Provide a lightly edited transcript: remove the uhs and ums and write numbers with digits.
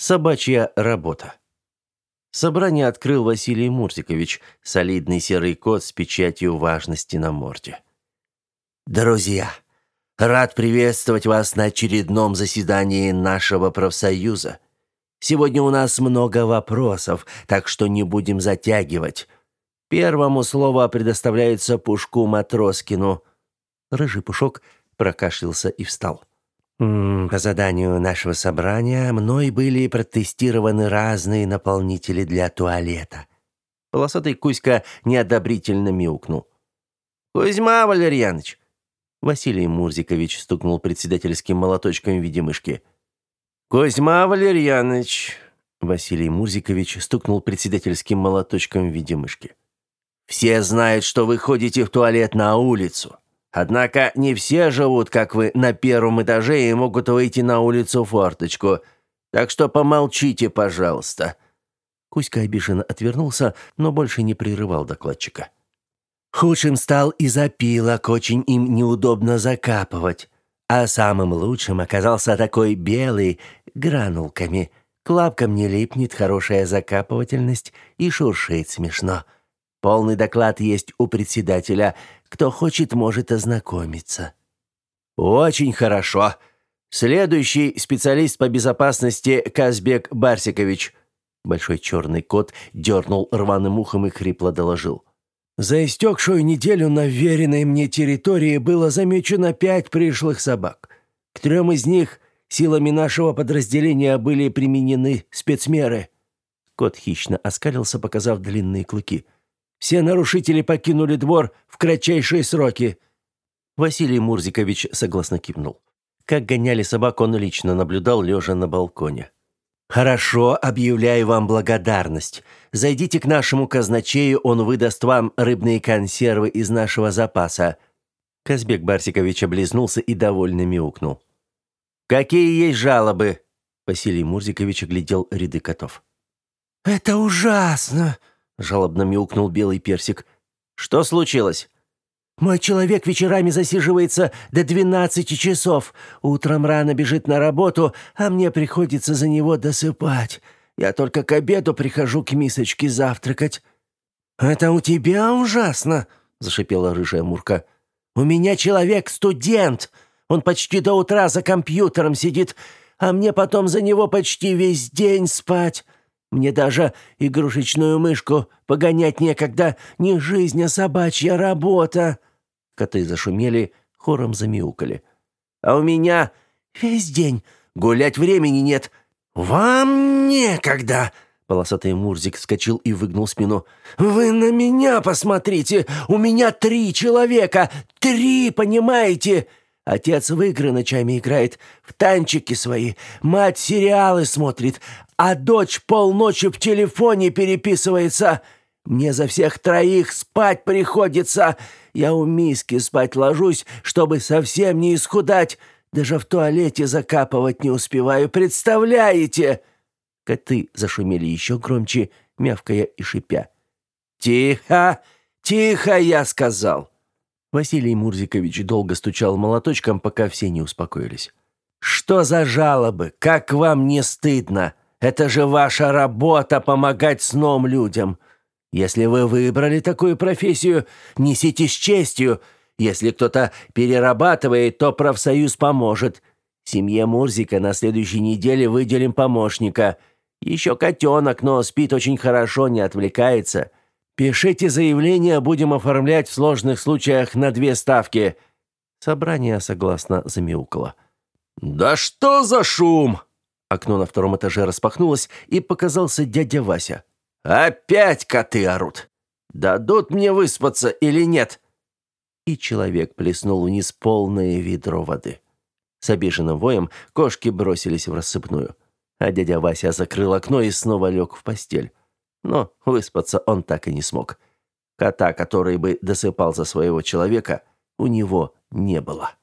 Собачья работа. Собрание открыл Василий Мурзикович, солидный серый кот с печатью важности на морде. «Друзья, рад приветствовать вас на очередном заседании нашего профсоюза. Сегодня у нас много вопросов, так что не будем затягивать. Первому слово предоставляется Пушку Матроскину». Рыжий Пушок прокашлялся и встал. По заданию нашего собрания мной были протестированы разные наполнители для туалета. Полосатый Кузька неодобрительно мяукнул. «Кузьма Валерьяныч!» Василий Мурзикович стукнул председательским молоточком в виде мышки. «Кузьма Валерьяныч!» Василий Мурзикович стукнул председательским молоточком в виде мышки. «Все знают, что вы ходите в туалет на улицу. Однако не все живут, как вы, на первом этаже и могут выйти на улицу в форточку. Так что помолчите, пожалуйста». Кузька обиженно отвернулся, но больше не прерывал докладчика. Худшим стал из опилок, очень им неудобно закапывать. А самым лучшим оказался такой белый, гранулками. К лапкам не липнет, хорошая закапывательность и шуршит смешно. Полный доклад есть у председателя. Кто хочет, может ознакомиться. Очень хорошо. Следующий специалист по безопасности Казбек Барсикович. Большой черный кот дернул рваным ухом и хрипло доложил. За истекшую неделю на вверенной мне территории было замечено 5 пришлых собак. К 3 из них силами нашего подразделения были применены спецмеры. Кот хищно оскалился, показав длинные клыки. Все нарушители покинули двор в кратчайшие сроки. Василий Мурзикович согласно кивнул. Как гоняли собак, он лично наблюдал, лежа на балконе. «Хорошо, объявляю вам благодарность. Зайдите к нашему казначею, он выдаст вам рыбные консервы из нашего запаса». Казбек Барсикович облизнулся и довольно мяукнул. «Какие есть жалобы?» Василий Мурзикович оглядел ряды котов. «Это ужасно!» — жалобно мяукнул белый персик. «Что случилось?» «Мой человек вечерами засиживается до 12 часов. Утром рано бежит на работу, а мне приходится за него досыпать. Я только к обеду прихожу к мисочке завтракать». «Это у тебя ужасно!» — зашипела рыжая Мурка. «У меня человек студент. Он почти до утра за компьютером сидит, а мне потом за него почти весь день спать. Мне даже игрушечную мышку погонять некогда. Не жизнь, а собачья работа». Коты зашумели, хором замяукали. «А у меня весь день. Гулять времени нет». «Вам некогда!» Полосатый Мурзик вскочил и выгнул спину. «Вы на меня посмотрите! У меня 3 человека! 3, понимаете? Отец в игры ночами играет, в танчики свои. Мать сериалы смотрит, а дочь полночи в телефоне переписывается. Мне за всех 3 спать приходится. Я у миски спать ложусь, чтобы совсем не исхудать. Даже в туалете закапывать не успеваю, представляете?» Коты зашумели еще громче, мявкая и шипя. «Тихо! Тихо, я сказал!» Василий Мурзикович долго стучал молоточком, пока все не успокоились. «Что за жалобы? Как вам не стыдно? Это же ваша работа — помогать сном людям. Если вы выбрали такую профессию, несите с честью. Если кто-то перерабатывает, то профсоюз поможет. Семье Мурзика на следующей неделе выделим помощника. Еще котенок, но спит очень хорошо, не отвлекается. Пишите заявление, будем оформлять в сложных случаях на 2 ставки». Собрание согласно замяукало. «Да что за шум?» Окно на 2 этаже распахнулось, и показался дядя Вася. «Опять коты орут! Дадут мне выспаться или нет?» И человек плеснул вниз полное ведро воды. С обиженным воем кошки бросились в рассыпную, а дядя Вася закрыл окно и снова лег в постель. Но выспаться он так и не смог. Кота, который бы досыпал за своего человека, у него не было.